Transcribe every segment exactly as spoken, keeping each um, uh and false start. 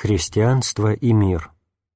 Христианство и мир.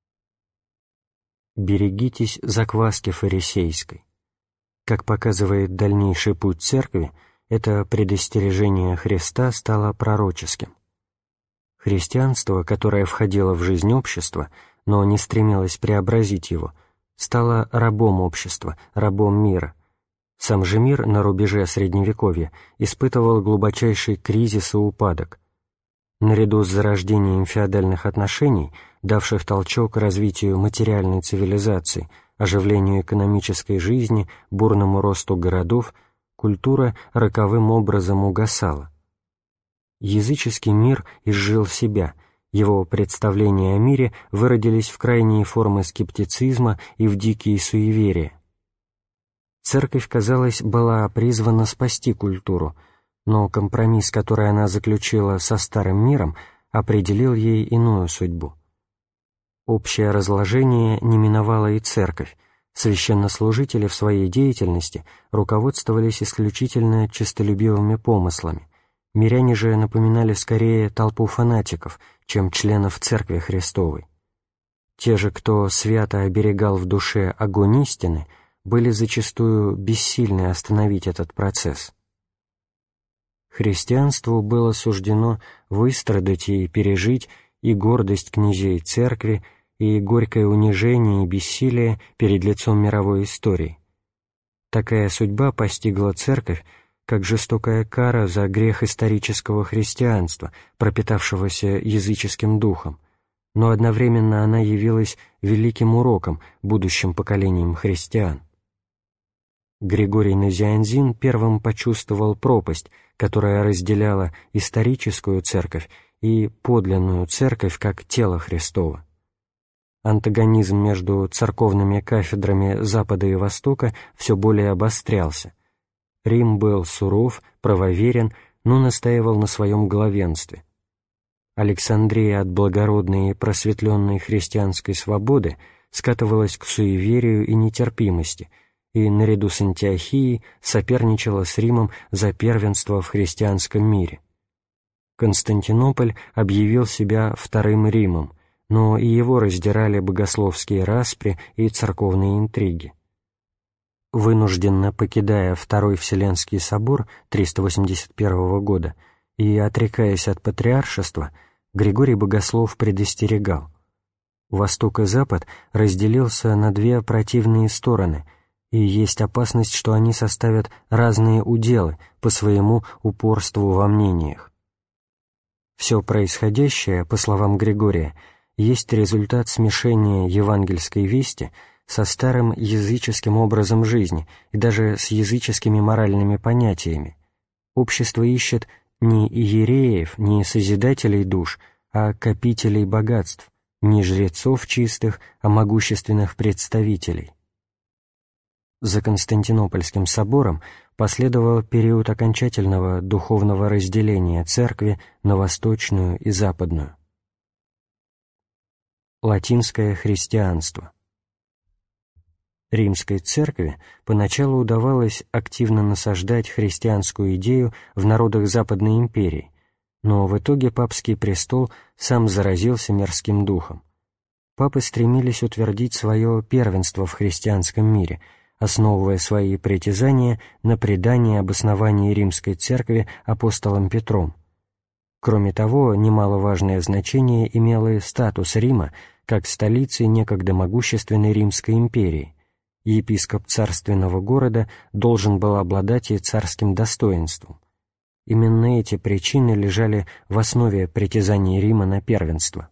Берегитесь закваски фарисейской. Как показывает дальнейший путь Церкви, это предостережение Христа стало пророческим. Христианство, которое входило в жизнь общества, но не стремилось преобразить его, стало рабом общества, рабом мира. Сам же мир на рубеже Средневековья испытывал глубочайший кризис и упадок. Наряду с зарождением феодальных отношений, давших толчок развитию материальной цивилизации, оживлению экономической жизни, бурному росту городов, культура роковым образом угасала. Языческий мир изжил себя, его представления о мире выродились в крайние формы скептицизма и в дикие суеверия. Церковь, казалось, была призвана спасти культуру, но компромисс, который она заключила со старым миром, определил ей иную судьбу. Общее разложение не миновало и Церковь. Священнослужители в своей деятельности руководствовались исключительно честолюбивыми помыслами. Миряне же напоминали скорее толпу фанатиков, чем членов Церкви Христовой. Те же, кто свято оберегал в душе огонь истины, были зачастую бессильны остановить этот процесс. Христианству было суждено выстрадать и пережить и гордость князей Церкви, и горькое унижение и бессилие перед лицом мировой истории. Такая судьба постигла Церковь, как жестокая кара за грех исторического христианства, пропитавшегося языческим духом, но одновременно она явилась великим уроком будущим поколениям христиан. Григорий Назианзин первым почувствовал пропасть, которая разделяла историческую церковь и подлинную церковь как тело Христово. Антагонизм между церковными кафедрами Запада и Востока все более обострялся. Рим был суров, правоверен, но настаивал на своем главенстве. Александрия от благородной и просветленной христианской свободы скатывалась к суеверию и нетерпимости, и наряду с Антиохией соперничала с Римом за первенство в христианском мире. Константинополь объявил себя Вторым Римом, но и его раздирали богословские распри и церковные интриги. Вынужденно покидая Второй Вселенский собор триста восемьдесят первого года и отрекаясь от патриаршества, Григорий Богослов предостерегал: Восток и Запад разделился на две противные стороны, и есть опасность, что они составят разные уделы по своему упорству во мнениях. Все происходящее, по словам Григория, есть результат смешения евангельской вести со старым языческим образом жизни и даже с языческими моральными понятиями. Общество ищет не иереев, не созидателей душ, а копителей богатств, не жрецов чистых, а могущественных представителей. За Константинопольским собором последовал период окончательного духовного разделения Церкви на восточную и западную. Латинское христианство. Римской Церкви поначалу удавалось активно насаждать христианскую идею в народах Западной империи, но в итоге папский престол сам заразился мирским духом. Папы стремились утвердить свое первенство в христианском мире, основывая свои притязания на предании обосновании Римской Церкви апостолом Петром. Кроме того, немаловажное значение имел и статус Рима как столицы некогда могущественной Римской империи. Епископ царственного города должен был обладать и царским достоинством. Именно эти причины лежали в основе притязаний Рима на первенство.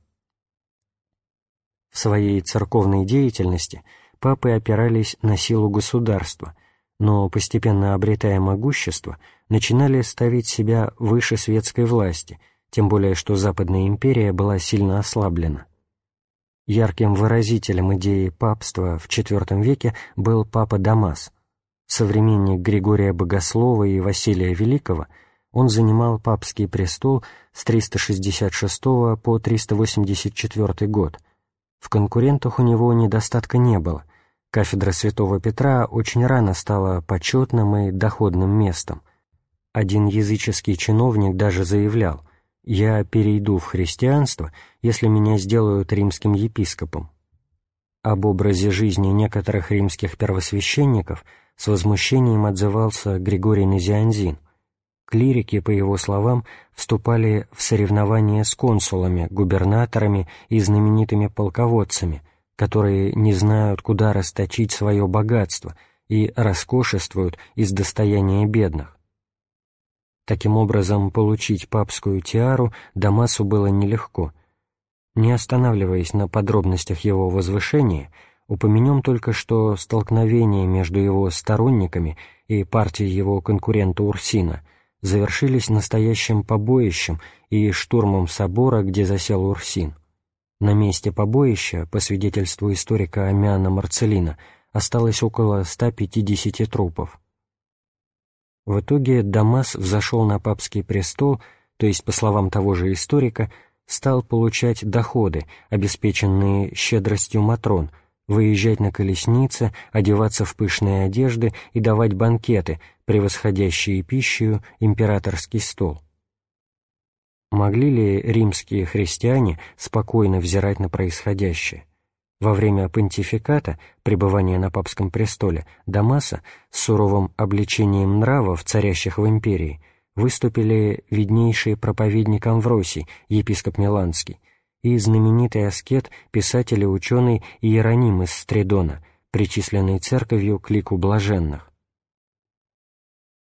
В своей церковной деятельности папы опирались на силу государства, но, постепенно обретая могущество, начинали ставить себя выше светской власти, тем более что Западная империя была сильно ослаблена. Ярким выразителем идеи папства в четвёртом веке был папа Дамас. Современник Григория Богослова и Василия Великого, он занимал папский престол с триста шестьдесят шестого по триста восемьдесят четвёртый год. В конкурентах у него недостатка не было. Кафедра святого Петра очень рано стала почетным и доходным местом. Один языческий чиновник даже заявлял: «Я перейду в христианство, если меня сделают римским епископом». Об образе жизни некоторых римских первосвященников с возмущением отзывался Григорий Назианзин. Клирики, по его словам, вступали в соревнования с консулами, губернаторами и знаменитыми полководцами, которые не знают, куда расточить свое богатство и роскошествуют из достояния бедных. Таким образом, получить папскую тиару Дамасу было нелегко. Не останавливаясь на подробностях его возвышения, упомянем только, что столкновения между его сторонниками и партией его конкурента Урсина завершились настоящим побоищем и штурмом собора, где засел Урсин. На месте побоища, по свидетельству историка Аммиана Марцеллина, осталось около ста пятидесяти трупов. В итоге Дамас взошел на папский престол, то есть, по словам того же историка, стал получать доходы, обеспеченные щедростью матрон, выезжать на колеснице, одеваться в пышные одежды и давать банкеты, превосходящие пищею императорский стол. Могли ли римские христиане спокойно взирать на происходящее? Во время понтификата, пребывания на папском престоле, Дамаса с суровым обличением нравов, царящих в империи, выступили виднейший проповедник Амвросий, епископ Миланский, и знаменитый аскет, писатель и ученый Иероним из Стридона, причисленный церковью к лику блаженных.